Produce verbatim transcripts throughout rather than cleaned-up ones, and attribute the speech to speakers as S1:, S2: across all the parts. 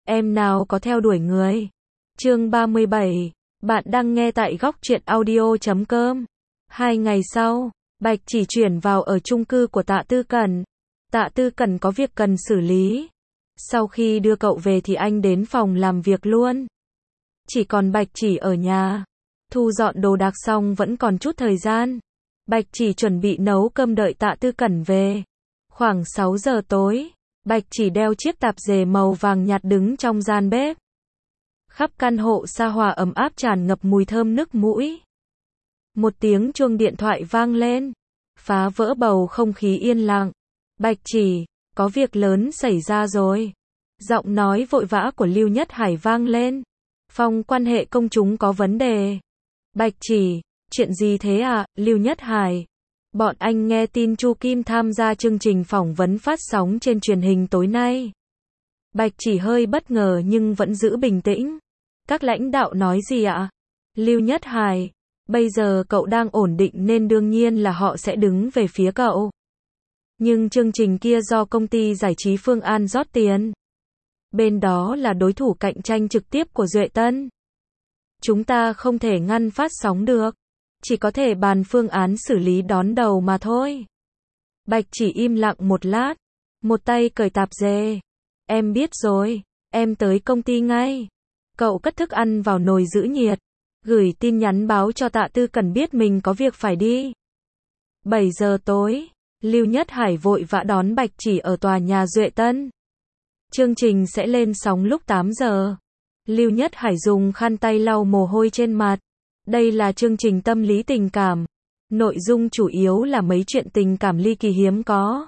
S1: em nào có theo đuổi người. Chương ba mươi bảy, bạn đang nghe tại góc truyện audio chấm com. Hai ngày sau, Bạch Chỉ chuyển vào ở chung cư của Tạ Tư Cẩn. Tạ Tư Cẩn có việc cần xử lý. Sau khi đưa cậu về thì anh đến phòng làm việc luôn. Chỉ còn Bạch Chỉ ở nhà. Thu dọn đồ đạc xong vẫn còn chút thời gian. Bạch Chỉ chuẩn bị nấu cơm đợi Tạ Tư Cẩn về. Khoảng sáu giờ tối, Bạch Chỉ đeo chiếc tạp dề màu vàng nhạt đứng trong gian bếp. Khắp căn hộ xa hoa ấm áp tràn ngập mùi thơm nức mũi. Một tiếng chuông điện thoại vang lên, phá vỡ bầu không khí yên lặng. Bạch Chỉ, có việc lớn xảy ra rồi. Giọng nói vội vã của Lưu Nhất Hải vang lên. Phòng quan hệ công chúng có vấn đề. Bạch Chỉ, chuyện gì thế à, Lưu Nhất Hải? Bọn anh nghe tin Chu Kim tham gia chương trình phỏng vấn phát sóng trên truyền hình tối nay. Bạch Chỉ hơi bất ngờ nhưng vẫn giữ bình tĩnh. Các lãnh đạo nói gì ạ? Lưu Nhất Hải, bây giờ cậu đang ổn định nên đương nhiên là họ sẽ đứng về phía cậu. Nhưng chương trình kia do công ty giải trí Phương An rót tiền. Bên đó là đối thủ cạnh tranh trực tiếp của Duệ Tân. Chúng ta không thể ngăn phát sóng được. Chỉ có thể bàn phương án xử lý đón đầu mà thôi. Bạch Chỉ im lặng một lát. Một tay cởi tạp dề. Em biết rồi. Em tới công ty ngay. Cậu cất thức ăn vào nồi giữ nhiệt. Gửi tin nhắn báo cho Tạ Tư Cẩn biết mình có việc phải đi. bảy giờ tối. Lưu Nhất Hải vội vã đón Bạch Chỉ ở tòa nhà Duệ Tân. Chương trình sẽ lên sóng lúc tám giờ. Lưu Nhất Hải dùng khăn tay lau mồ hôi trên mặt. Đây là chương trình tâm lý tình cảm. Nội dung chủ yếu là mấy chuyện tình cảm ly kỳ hiếm có.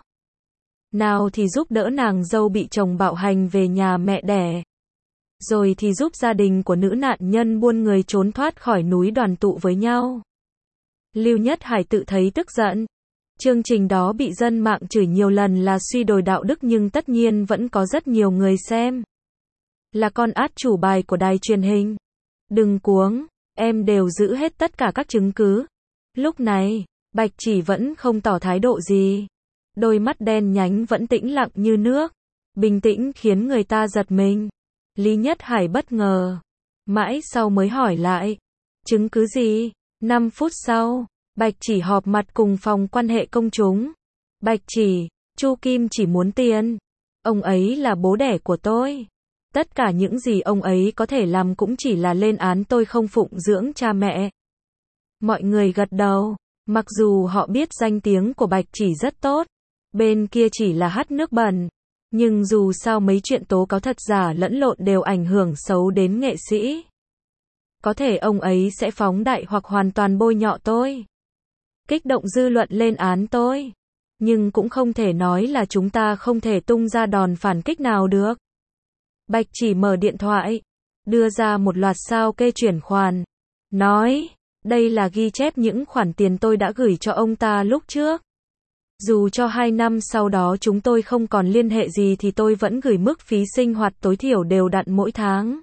S1: Nào thì giúp đỡ nàng dâu bị chồng bạo hành về nhà mẹ đẻ. Rồi thì giúp gia đình của nữ nạn nhân buôn người trốn thoát khỏi núi đoàn tụ với nhau. Lưu Nhất Hải tự thấy tức giận. Chương trình đó bị dân mạng chửi nhiều lần là suy đồi đạo đức nhưng tất nhiên vẫn có rất nhiều người xem. Là con át chủ bài của đài truyền hình. Đừng cuống, em đều giữ hết tất cả các chứng cứ. Lúc này, Bạch Chỉ vẫn không tỏ thái độ gì. Đôi mắt đen nhánh vẫn tĩnh lặng như nước. Bình tĩnh khiến người ta giật mình. Lý Nhất Hải bất ngờ. Mãi sau mới hỏi lại. Chứng cứ gì? năm phút sau, Bạch Chỉ họp mặt cùng phòng quan hệ công chúng. Bạch Chỉ, Chu Kim chỉ muốn tiền. Ông ấy là bố đẻ của tôi. Tất cả những gì ông ấy có thể làm cũng chỉ là lên án tôi không phụng dưỡng cha mẹ. Mọi người gật đầu. Mặc dù họ biết danh tiếng của Bạch Chỉ rất tốt. Bên kia chỉ là hắt nước bẩn. Nhưng dù sao mấy chuyện tố cáo thật giả lẫn lộn đều ảnh hưởng xấu đến nghệ sĩ. Có thể ông ấy sẽ phóng đại hoặc hoàn toàn bôi nhọ tôi. Kích động dư luận lên án tôi. Nhưng cũng không thể nói là chúng ta không thể tung ra đòn phản kích nào được. Bạch Chỉ mở điện thoại. Đưa ra một loạt sao kê chuyển khoản. Nói, đây là ghi chép những khoản tiền tôi đã gửi cho ông ta lúc trước. Dù cho hai năm sau đó chúng tôi không còn liên hệ gì thì tôi vẫn gửi mức phí sinh hoạt tối thiểu đều đặn mỗi tháng.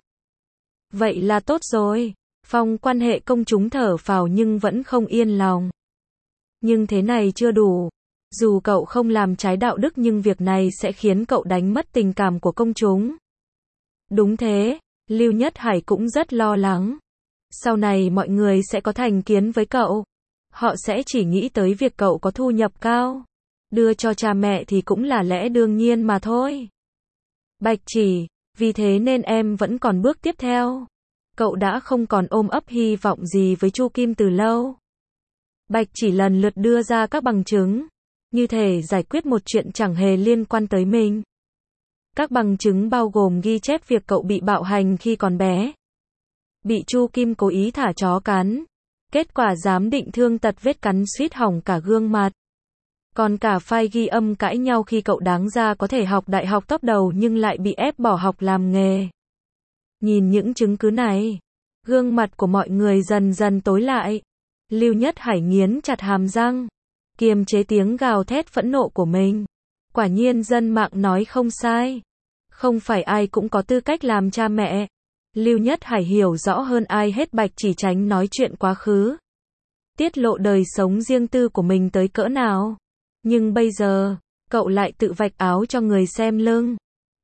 S1: Vậy là tốt rồi. Phòng quan hệ công chúng thở phào nhưng vẫn không yên lòng. Nhưng thế này chưa đủ. Dù cậu không làm trái đạo đức nhưng việc này sẽ khiến cậu đánh mất tình cảm của công chúng. Đúng thế, Lưu Nhất Hải cũng rất lo lắng. Sau này mọi người sẽ có thành kiến với cậu. Họ sẽ chỉ nghĩ tới việc cậu có thu nhập cao. Đưa cho cha mẹ thì cũng là lẽ đương nhiên mà thôi. Bạch Chỉ, vì thế nên em vẫn còn bước tiếp theo. Cậu đã không còn ôm ấp hy vọng gì với Chu Kim từ lâu. Bạch Chỉ lần lượt đưa ra các bằng chứng. Như thể giải quyết một chuyện chẳng hề liên quan tới mình. Các bằng chứng bao gồm ghi chép việc cậu bị bạo hành khi còn bé. Bị Chu Kim cố ý thả chó cắn. Kết quả giám định thương tật vết cắn suýt hỏng cả gương mặt. Còn cả file ghi âm cãi nhau khi cậu đáng ra có thể học đại học top đầu nhưng lại bị ép bỏ học làm nghề. Nhìn những chứng cứ này, gương mặt của mọi người dần dần tối lại. Lưu Nhất Hải nghiến chặt hàm răng, kiềm chế tiếng gào thét phẫn nộ của mình. Quả nhiên dân mạng nói không sai. Không phải ai cũng có tư cách làm cha mẹ. Lưu Nhất Hải hiểu rõ hơn ai hết Bạch Chỉ tránh nói chuyện quá khứ. Tiết lộ đời sống riêng tư của mình tới cỡ nào. Nhưng bây giờ, cậu lại tự vạch áo cho người xem lưng.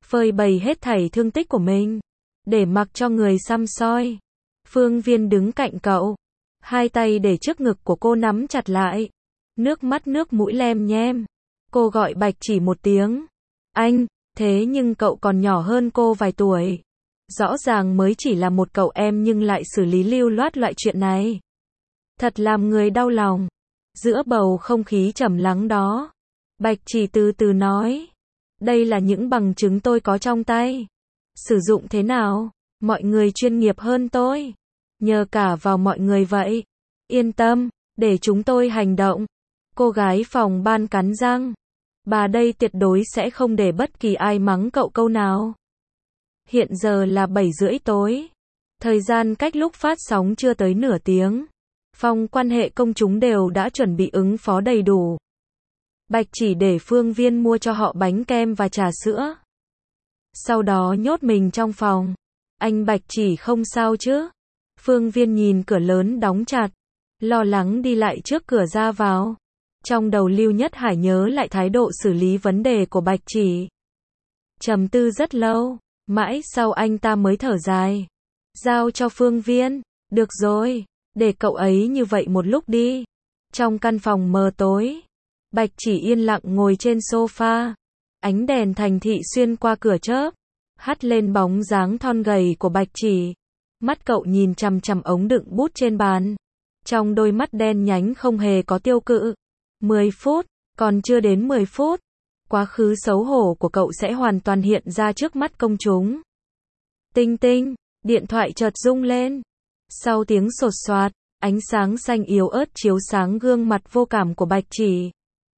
S1: phơi bày hết thảy thương tích của mình, để mặc cho người săm soi. Phương Viên đứng cạnh cậu, hai tay để trước ngực của cô nắm chặt lại, nước mắt nước mũi lem nhem. Cô gọi Bạch Chỉ một tiếng, anh, thế nhưng cậu còn nhỏ hơn cô vài tuổi. Rõ ràng mới chỉ là một cậu em nhưng lại xử lý lưu loát loại chuyện này. Thật làm người đau lòng. Giữa bầu không khí trầm lắng đó, Bạch Chỉ từ từ nói, đây là những bằng chứng tôi có trong tay. Sử dụng thế nào? Mọi người chuyên nghiệp hơn tôi. Nhờ cả vào mọi người vậy. Yên tâm, để chúng tôi hành động. Cô gái phòng ban cắn răng. Bà đây tuyệt đối sẽ không để bất kỳ ai mắng cậu câu nào. Hiện giờ là bảy rưỡi tối. Thời gian cách lúc phát sóng chưa tới nửa tiếng. Phòng quan hệ công chúng đều đã chuẩn bị ứng phó đầy đủ. Bạch Chỉ để Phương Viên mua cho họ bánh kem và trà sữa. Sau đó nhốt mình trong phòng. Anh Bạch Chỉ không sao chứ? Phương Viên nhìn cửa lớn đóng chặt, lo lắng đi lại trước cửa ra vào. Trong đầu Lưu Nhất Hải nhớ lại thái độ xử lý vấn đề của Bạch Chỉ. Trầm tư rất lâu, mãi sau anh ta mới thở dài. Giao cho Phương Viên, được rồi, để cậu ấy như vậy một lúc đi. Trong căn phòng mờ tối, Bạch Chỉ yên lặng ngồi trên sofa. Ánh đèn thành thị xuyên qua cửa chớp, hắt lên bóng dáng thon gầy của Bạch Chỉ. Mắt cậu nhìn chằm chằm ống đựng bút trên bàn. Trong đôi mắt đen nhánh không hề có tiêu cự. mười phút, còn chưa đến mười phút. Quá khứ xấu hổ của cậu sẽ hoàn toàn hiện ra trước mắt công chúng. Tinh tinh, điện thoại chợt rung lên. Sau tiếng sột soạt, ánh sáng xanh yếu ớt chiếu sáng gương mặt vô cảm của Bạch Chỉ.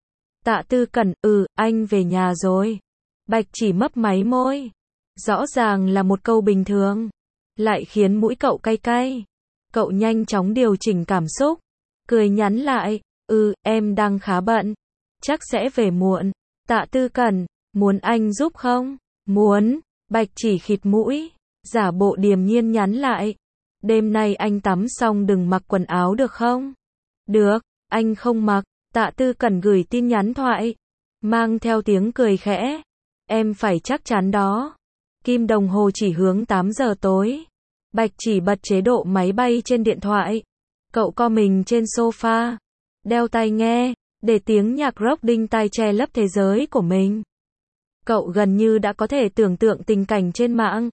S1: Tạ Tư Cẩn, ừ, anh về nhà rồi. Bạch Chỉ mấp máy môi. Rõ ràng là một câu bình thường, lại khiến mũi cậu cay cay. Cậu nhanh chóng điều chỉnh cảm xúc, cười nhắn lại, ừ, em đang khá bận, chắc sẽ về muộn. Tạ Tư Cẩn, muốn anh giúp không? Muốn. Bạch Chỉ khịt mũi, giả bộ điềm nhiên nhắn lại, đêm nay anh tắm xong đừng mặc quần áo được không? Được, anh không mặc. Tạ Tư Cẩn gửi tin nhắn thoại, mang theo tiếng cười khẽ, em phải chắc chắn đó. Kim đồng hồ chỉ hướng tám giờ tối. Bạch Chỉ bật chế độ máy bay trên điện thoại. Cậu co mình trên sofa, đeo tai nghe, để tiếng nhạc rock đinh tai che lấp thế giới của mình. Cậu gần như đã có thể tưởng tượng tình cảnh trên mạng.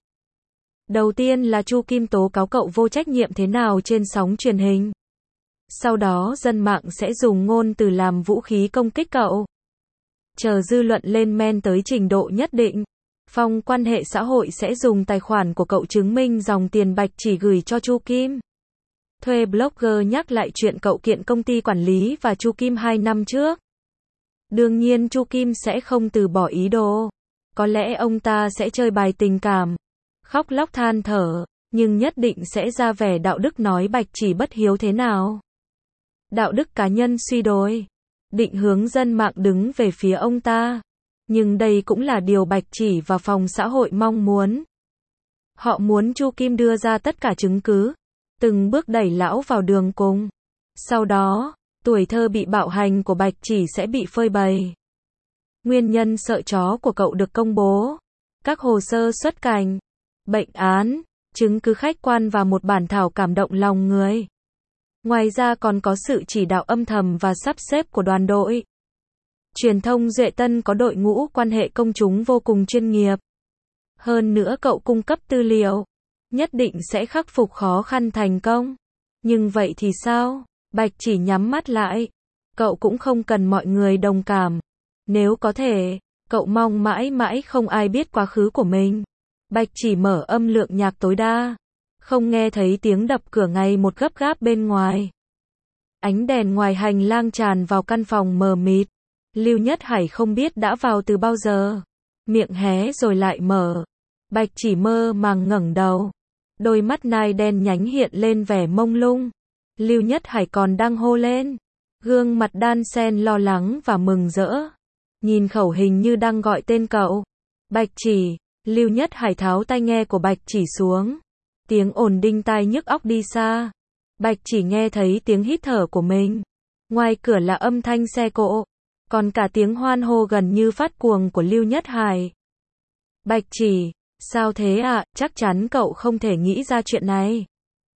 S1: Đầu tiên là Chu Kim tố cáo cậu vô trách nhiệm thế nào trên sóng truyền hình. Sau đó dân mạng sẽ dùng ngôn từ làm vũ khí công kích cậu. Chờ dư luận lên men tới trình độ nhất định, phòng quan hệ xã hội sẽ dùng tài khoản của cậu chứng minh dòng tiền Bạch Chỉ gửi cho Chu Kim. Thuê blogger nhắc lại chuyện cậu kiện công ty quản lý và Chu Kim hai năm trước. Đương nhiên Chu Kim sẽ không từ bỏ ý đồ. Có lẽ ông ta sẽ chơi bài tình cảm, khóc lóc than thở, nhưng nhất định sẽ ra vẻ đạo đức nói Bạch Chỉ bất hiếu thế nào. Đạo đức cá nhân suy đồi, định hướng dân mạng đứng về phía ông ta. Nhưng đây cũng là điều Bạch Chỉ và phòng xã hội mong muốn. Họ muốn Chu Kim đưa ra tất cả chứng cứ, từng bước đẩy lão vào đường cùng. Sau đó, tuổi thơ bị bạo hành của Bạch Chỉ sẽ bị phơi bày. Nguyên nhân sợ chó của cậu được công bố. Các hồ sơ xuất cảnh, bệnh án, chứng cứ khách quan và một bản thảo cảm động lòng người. Ngoài ra còn có sự chỉ đạo âm thầm và sắp xếp của đoàn đội truyền thông Duệ Tân có đội ngũ quan hệ công chúng vô cùng chuyên nghiệp. Hơn nữa cậu cung cấp tư liệu, nhất định sẽ khắc phục khó khăn thành công. Nhưng vậy thì sao? Bạch Chỉ nhắm mắt lại. Cậu cũng không cần mọi người đồng cảm. Nếu có thể, cậu mong mãi mãi không ai biết quá khứ của mình. Bạch Chỉ mở âm lượng nhạc tối đa, không nghe thấy tiếng đập cửa ngày một gấp gáp bên ngoài. Ánh đèn ngoài hành lang tràn vào căn phòng mờ mịt. Lưu Nhất Hải không biết đã vào từ bao giờ. Miệng hé rồi lại mở. Bạch Chỉ mơ màng ngẩng đầu. Đôi mắt nai đen nhánh hiện lên vẻ mông lung. Lưu Nhất Hải còn đang hô lên. Gương mặt đan xen lo lắng và mừng rỡ. Nhìn khẩu hình như đang gọi tên cậu. Bạch Chỉ. Lưu Nhất Hải tháo tai nghe của Bạch Chỉ xuống. Tiếng ồn đinh tai nhức óc đi xa. Bạch Chỉ nghe thấy tiếng hít thở của mình. Ngoài cửa là âm thanh xe cộ. Còn cả tiếng hoan hô gần như phát cuồng của Lưu Nhất Hải. Bạch Chỉ, sao thế ạ, à? Chắc chắn cậu không thể nghĩ ra chuyện này.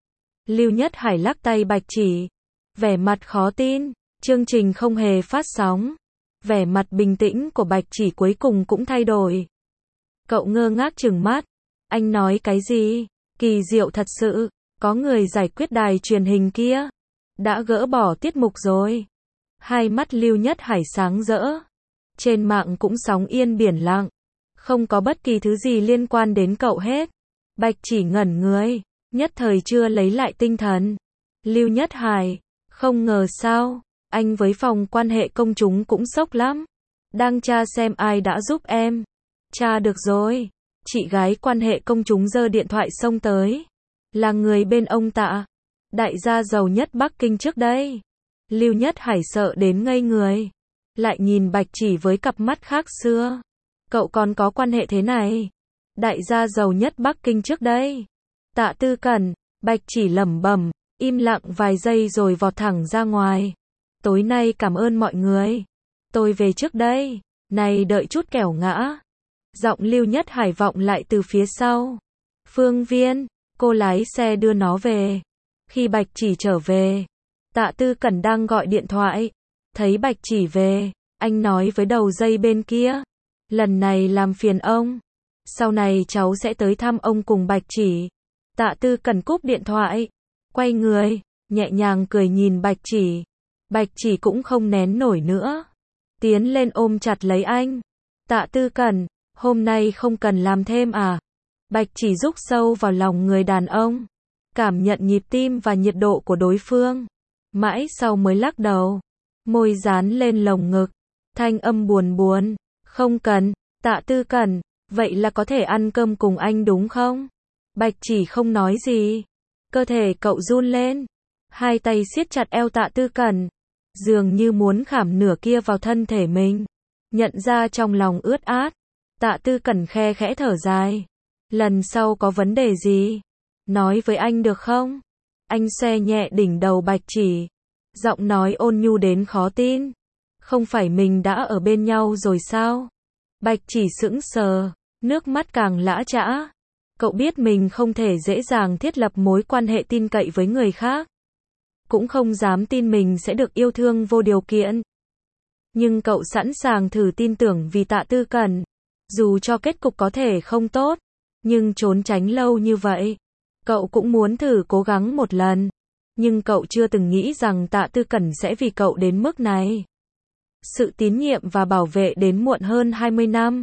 S1: Lưu Nhất Hải lắc tay Bạch Chỉ, vẻ mặt khó tin, chương trình không hề phát sóng. Vẻ mặt bình tĩnh của Bạch Chỉ cuối cùng cũng thay đổi. Cậu ngơ ngác trừng mắt, anh nói cái gì? Kỳ diệu thật sự, có người giải quyết đài truyền hình kia, đã gỡ bỏ tiết mục rồi. Hai mắt Lưu Nhất Hải sáng rỡ. Trên mạng cũng sóng yên biển lặng, không có bất kỳ thứ gì liên quan đến cậu hết. Bạch Chỉ ngẩn người, nhất thời chưa lấy lại tinh thần. Lưu Nhất Hải, không ngờ sao, anh với phòng quan hệ công chúng cũng sốc lắm. Đang tra xem ai đã giúp em. Tra được rồi. Chị gái quan hệ công chúng giơ điện thoại xông tới. Là người bên ông Tạ, đại gia giàu nhất Bắc Kinh trước đây. Lưu Nhất Hải sợ đến ngây người. Lại nhìn Bạch Chỉ với cặp mắt khác xưa. Cậu còn có quan hệ thế này? Đại gia giàu nhất Bắc Kinh trước đây. Tạ Tư Cẩn, Bạch Chỉ lẩm bẩm, im lặng vài giây rồi vọt thẳng ra ngoài. Tối nay cảm ơn mọi người. Tôi về trước đây. Này đợi chút kẻo ngã. Giọng Lưu Nhất Hải vọng lại từ phía sau. Phương Viên, cô lái xe đưa nó về. Khi Bạch Chỉ trở về, Tạ Tư Cẩn đang gọi điện thoại. Thấy Bạch Chỉ về, anh nói với đầu dây bên kia. Lần này làm phiền ông. Sau này cháu sẽ tới thăm ông cùng Bạch Chỉ. Tạ Tư Cẩn cúp điện thoại. Quay người, nhẹ nhàng cười nhìn Bạch Chỉ. Bạch Chỉ cũng không nén nổi nữa. Tiến lên ôm chặt lấy anh. Tạ Tư Cẩn, hôm nay không cần làm thêm à? Bạch Chỉ rúc sâu vào lòng người đàn ông. Cảm nhận nhịp tim và nhiệt độ của đối phương. Mãi sau mới lắc đầu. Môi dán lên lồng ngực. Thanh âm buồn buồn. Không cần, Tạ Tư Cẩn, vậy là có thể ăn cơm cùng anh đúng không? Bạch Chỉ không nói gì. Cơ thể cậu run lên. Hai tay siết chặt eo Tạ Tư Cẩn. Dường như muốn khảm nửa kia vào thân thể mình. Nhận ra trong lòng ướt át. Tạ Tư Cẩn khe khẽ thở dài. Lần sau có vấn đề gì? Nói với anh được không? Anh xoe nhẹ đỉnh đầu Bạch Chỉ. Giọng nói ôn nhu đến khó tin. Không phải mình đã ở bên nhau rồi sao? Bạch Chỉ sững sờ. Nước mắt càng lã chã. Cậu biết mình không thể dễ dàng thiết lập mối quan hệ tin cậy với người khác. Cũng không dám tin mình sẽ được yêu thương vô điều kiện. Nhưng cậu sẵn sàng thử tin tưởng vì Tạ Tư Cẩn. Dù cho kết cục có thể không tốt, nhưng trốn tránh lâu như vậy, cậu cũng muốn thử cố gắng một lần. Nhưng cậu chưa từng nghĩ rằng Tạ Tư Cẩn sẽ vì cậu đến mức này. Sự tín nhiệm và bảo vệ đến muộn hơn hai mươi năm.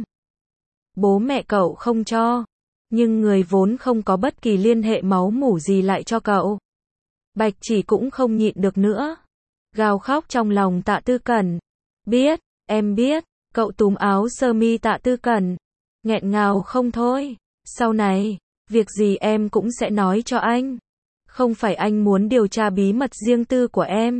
S1: Bố mẹ cậu không cho, nhưng người vốn không có bất kỳ liên hệ máu mủ gì lại cho cậu. Bạch Chỉ cũng không nhịn được nữa. Gào khóc trong lòng Tạ Tư Cẩn. Biết, em biết. Cậu túm áo sơ mi Tạ Tư Cẩn. Nghẹn ngào không thôi. Sau này, việc gì em cũng sẽ nói cho anh. Không phải anh muốn điều tra bí mật riêng tư của em.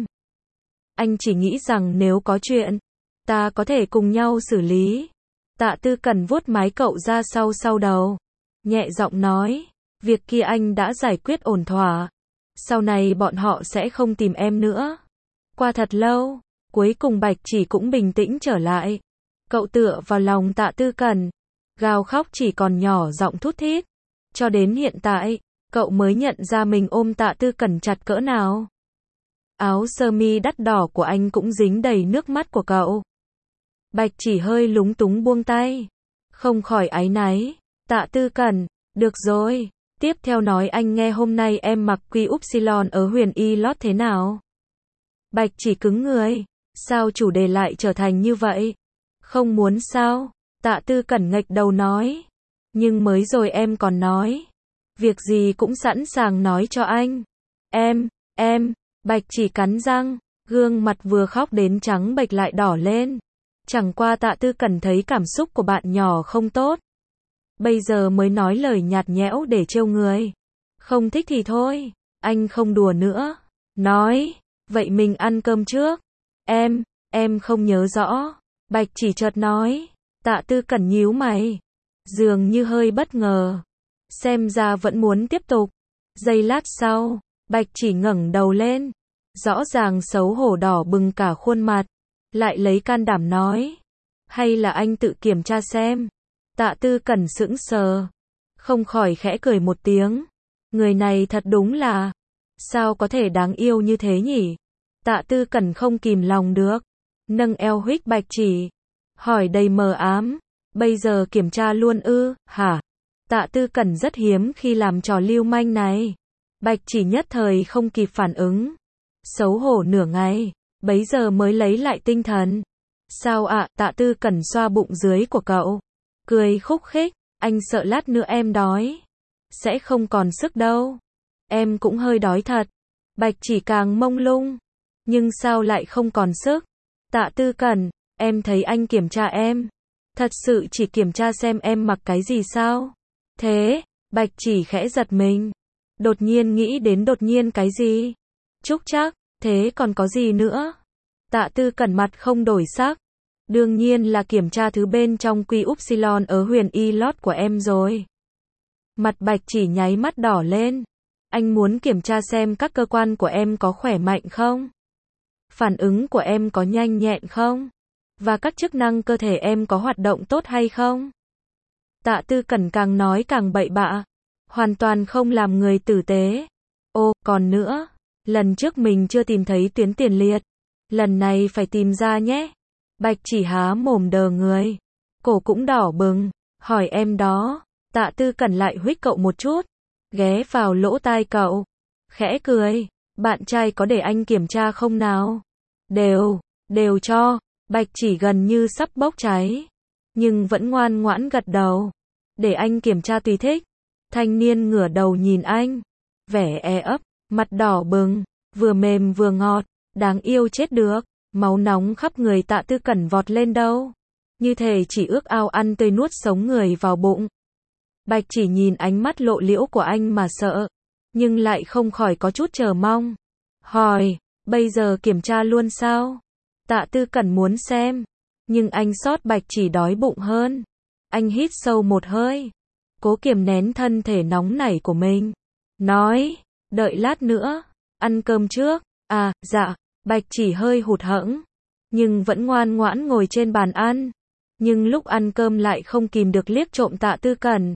S1: Anh chỉ nghĩ rằng nếu có chuyện, ta có thể cùng nhau xử lý. Tạ Tư Cẩn vuốt mái cậu ra sau sau đầu. Nhẹ giọng nói, việc kia anh đã giải quyết ổn thỏa. Sau này bọn họ sẽ không tìm em nữa. Qua thật lâu, cuối cùng Bạch Chỉ cũng bình tĩnh trở lại. Cậu tựa vào lòng Tạ Tư Cẩn. Gào khóc chỉ còn nhỏ giọng thút thít. Cho đến hiện tại, cậu mới nhận ra mình ôm Tạ Tư Cẩn chặt cỡ nào. Áo sơ mi đắt đỏ của anh cũng dính đầy nước mắt của cậu. Bạch Chỉ hơi lúng túng buông tay. Không khỏi áy náy. Tạ Tư Cẩn, được rồi. Tiếp theo nói anh nghe hôm nay em mặc quy upsilon ở Huyền Y lót thế nào? Bạch Chỉ cứng người. Sao chủ đề lại trở thành như vậy? Không muốn sao? Tạ Tư Cẩn nghệch đầu nói. Nhưng mới rồi em còn nói. Việc gì cũng sẵn sàng nói cho anh. Em, em, Bạch Chỉ cắn răng. Gương mặt vừa khóc đến trắng bệch lại đỏ lên. Chẳng qua Tạ Tư Cẩn thấy cảm xúc của bạn nhỏ không tốt. Bây giờ mới nói lời nhạt nhẽo để trêu người. Không thích thì thôi. Anh không đùa nữa. Nói. Vậy mình ăn cơm trước. Em, em không nhớ rõ. Bạch Chỉ chợt nói. Tạ Tư Cẩn nhíu mày. Dường như hơi bất ngờ. Xem ra vẫn muốn tiếp tục. Giây lát sau, Bạch Chỉ ngẩng đầu lên. Rõ ràng xấu hổ đỏ bừng cả khuôn mặt. Lại lấy can đảm nói. Hay là anh tự kiểm tra xem. Tạ Tư Cẩn sững sờ, không khỏi khẽ cười một tiếng. Người này thật đúng là, sao có thể đáng yêu như thế nhỉ? Tạ Tư Cẩn không kìm lòng được, nâng eo huých Bạch Chỉ, hỏi đầy mờ ám, bây giờ kiểm tra luôn ư, hả? Tạ Tư Cẩn rất hiếm khi làm trò lưu manh này. Bạch Chỉ nhất thời không kịp phản ứng, xấu hổ nửa ngày, bấy giờ mới lấy lại tinh thần. Sao ạ? Tạ Tư Cẩn xoa bụng dưới của cậu, cười khúc khích, anh sợ lát nữa em đói, sẽ không còn sức đâu. Em cũng hơi đói thật. Bạch Chỉ càng mông lung, nhưng sao lại không còn sức? Tạ Tư Cẩn, em thấy anh kiểm tra em, thật sự chỉ kiểm tra xem em mặc cái gì sao? Thế, Bạch Chỉ khẽ giật mình, đột nhiên nghĩ đến đột nhiên cái gì? Trúc Trác, thế còn có gì nữa? Tạ Tư Cẩn mặt không đổi sắc, đương nhiên là kiểm tra thứ bên trong quy upsilon ở huyền y lót của em rồi. Mặt Bạch Chỉ nháy mắt đỏ lên, anh muốn kiểm tra xem các cơ quan của em có khỏe mạnh không? Phản ứng của em có nhanh nhẹn không? Và các chức năng cơ thể em có hoạt động tốt hay không? Tạ Tư Cẩn càng nói càng bậy bạ, hoàn toàn không làm người tử tế. Ô, còn nữa, lần trước mình chưa tìm thấy tuyến tiền liệt, lần này phải tìm ra nhé. Bạch Chỉ há mồm đờ người, cổ cũng đỏ bừng, hỏi em đó. Tạ Tư Cẩn lại huých cậu một chút, ghé vào lỗ tai cậu, khẽ cười, bạn trai có để anh kiểm tra không nào? Đều, đều cho. Bạch Chỉ gần như sắp bốc cháy, nhưng vẫn ngoan ngoãn gật đầu. Để anh kiểm tra tùy thích. Thanh niên ngửa đầu nhìn anh, vẻ e ấp, mặt đỏ bừng, vừa mềm vừa ngọt, đáng yêu chết được. Máu nóng khắp người Tạ Tư Cẩn vọt lên đâu, như thể chỉ ước ao ăn tươi nuốt sống người vào bụng. Bạch Chỉ nhìn ánh mắt lộ liễu của anh mà sợ, nhưng lại không khỏi có chút chờ mong. Hỏi, bây giờ kiểm tra luôn sao? Tạ Tư Cẩn muốn xem, nhưng anh sót Bạch Chỉ đói bụng hơn. Anh hít sâu một hơi, cố kiềm nén thân thể nóng nảy của mình, nói, đợi lát nữa, ăn cơm trước. À, dạ. Bạch Chỉ hơi hụt hẫng, nhưng vẫn ngoan ngoãn ngồi trên bàn ăn. Nhưng lúc ăn cơm lại không kìm được liếc trộm Tạ Tư Cẩn.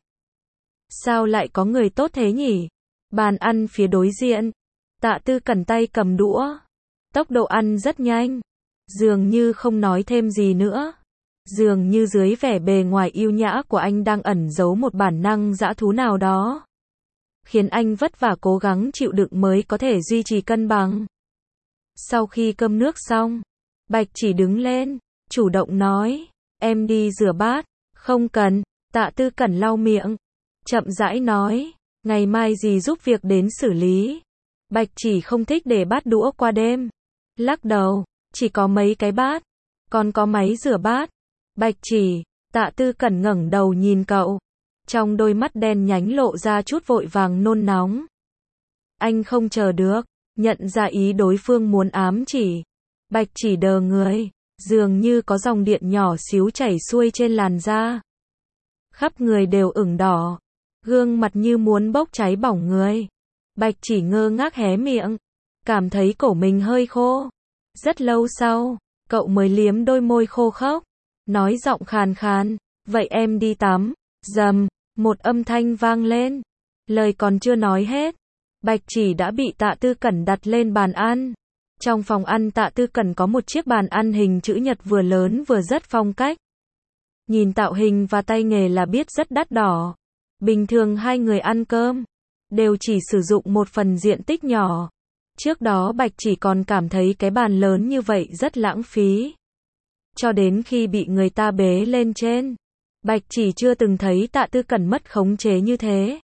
S1: Sao lại có người tốt thế nhỉ? Bàn ăn phía đối diện, Tạ Tư Cẩn tay cầm đũa, tốc độ ăn rất nhanh, dường như không nói thêm gì nữa. Dường như dưới vẻ bề ngoài yêu nhã của anh đang ẩn giấu một bản năng dã thú nào đó, khiến anh vất vả cố gắng chịu đựng mới có thể duy trì cân bằng. Sau khi cơm nước xong, Bạch Chỉ đứng lên, chủ động nói, em đi rửa bát. Không cần. Tạ Tư Cẩn lau miệng, chậm rãi nói, ngày mai dì giúp việc đến xử lý. Bạch Chỉ không thích để bát đũa qua đêm, lắc đầu, chỉ có mấy cái bát, còn có máy rửa bát. Bạch Chỉ. Tạ Tư Cẩn ngẩng đầu nhìn cậu, trong đôi mắt đen nhánh lộ ra chút vội vàng nôn nóng. Anh không chờ được, nhận ra ý đối phương muốn ám chỉ. Bạch Chỉ đờ người, dường như có dòng điện nhỏ xíu chảy xuôi trên làn da. Khắp người đều ửng đỏ, gương mặt như muốn bốc cháy bỏng người. Bạch Chỉ ngơ ngác hé miệng, cảm thấy cổ mình hơi khô. Rất lâu sau, cậu mới liếm đôi môi khô khốc, nói giọng khàn khàn, vậy em đi tắm. Rầm, một âm thanh vang lên, lời còn chưa nói hết, Bạch Chỉ đã bị Tạ Tư Cẩn đặt lên bàn ăn. Trong phòng ăn Tạ Tư Cẩn có một chiếc bàn ăn hình chữ nhật vừa lớn vừa rất phong cách. Nhìn tạo hình và tay nghề là biết rất đắt đỏ. Bình thường hai người ăn cơm, đều chỉ sử dụng một phần diện tích nhỏ. Trước đó Bạch Chỉ còn cảm thấy cái bàn lớn như vậy rất lãng phí. Cho đến khi bị người ta bế lên trên, Bạch Chỉ chưa từng thấy Tạ Tư Cẩn mất khống chế như thế.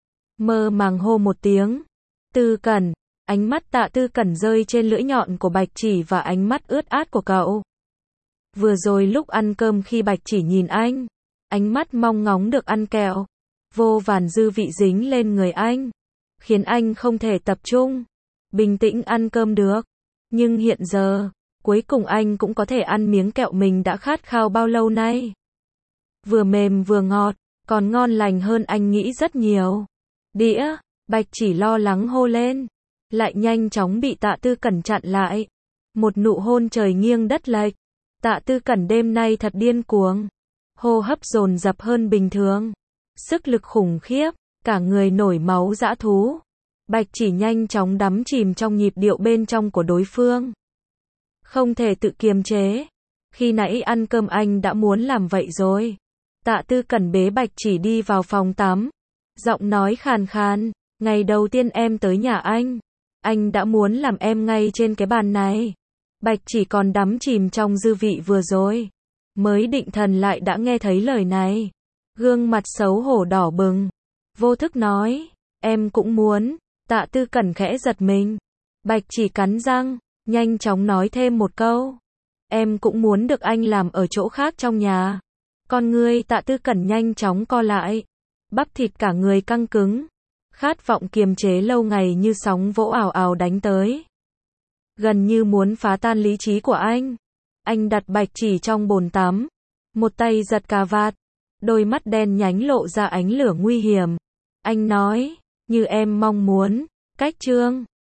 S1: Mơ màng hô một tiếng, Tư Cẩn. Ánh mắt Tạ Tư Cẩn rơi trên lưỡi nhọn của Bạch Chỉ và ánh mắt ướt át của cậu. Vừa rồi lúc ăn cơm khi Bạch Chỉ nhìn anh, ánh mắt mong ngóng được ăn kẹo, vô vàn dư vị dính lên người anh, khiến anh không thể tập trung, bình tĩnh ăn cơm được. Nhưng hiện giờ, cuối cùng anh cũng có thể ăn miếng kẹo mình đã khát khao bao lâu nay. Vừa mềm vừa ngọt, còn ngon lành hơn anh nghĩ rất nhiều. Đĩa, Bạch Chỉ lo lắng hô lên, lại nhanh chóng bị Tạ Tư Cẩn chặn lại. Một nụ hôn trời nghiêng đất lệch. Tạ Tư Cẩn đêm nay thật điên cuồng. hô hấp dồn dập hơn bình thường. Sức lực khủng khiếp, cả người nổi máu dã thú. Bạch Chỉ nhanh chóng đắm chìm trong nhịp điệu bên trong của đối phương. Không thể tự kiềm chế. Khi nãy ăn cơm anh đã muốn làm vậy rồi. Tạ Tư Cẩn bế Bạch Chỉ đi vào phòng tắm. Giọng nói khàn khàn, ngày đầu tiên em tới nhà anh, anh đã muốn làm em ngay trên cái bàn này. Bạch Chỉ còn đắm chìm trong dư vị vừa rồi. Mới định thần lại đã nghe thấy lời này. Gương mặt xấu hổ đỏ bừng. Vô thức nói, em cũng muốn. Tạ Tư Cẩn khẽ giật mình. Bạch Chỉ cắn răng, nhanh chóng nói thêm một câu. Em cũng muốn được anh làm ở chỗ khác trong nhà. Con ngươi Tạ Tư Cẩn nhanh chóng co lại. Bắp thịt cả người căng cứng. Khát vọng kiềm chế lâu ngày như sóng vỗ ào ào đánh tới. Gần như muốn phá tan lý trí của anh. Anh đặt Bạch Chỉ trong bồn tắm. Một tay giật cà vạt. Đôi mắt đen nhánh lộ ra ánh lửa nguy hiểm. Anh nói, như em mong muốn, cách chương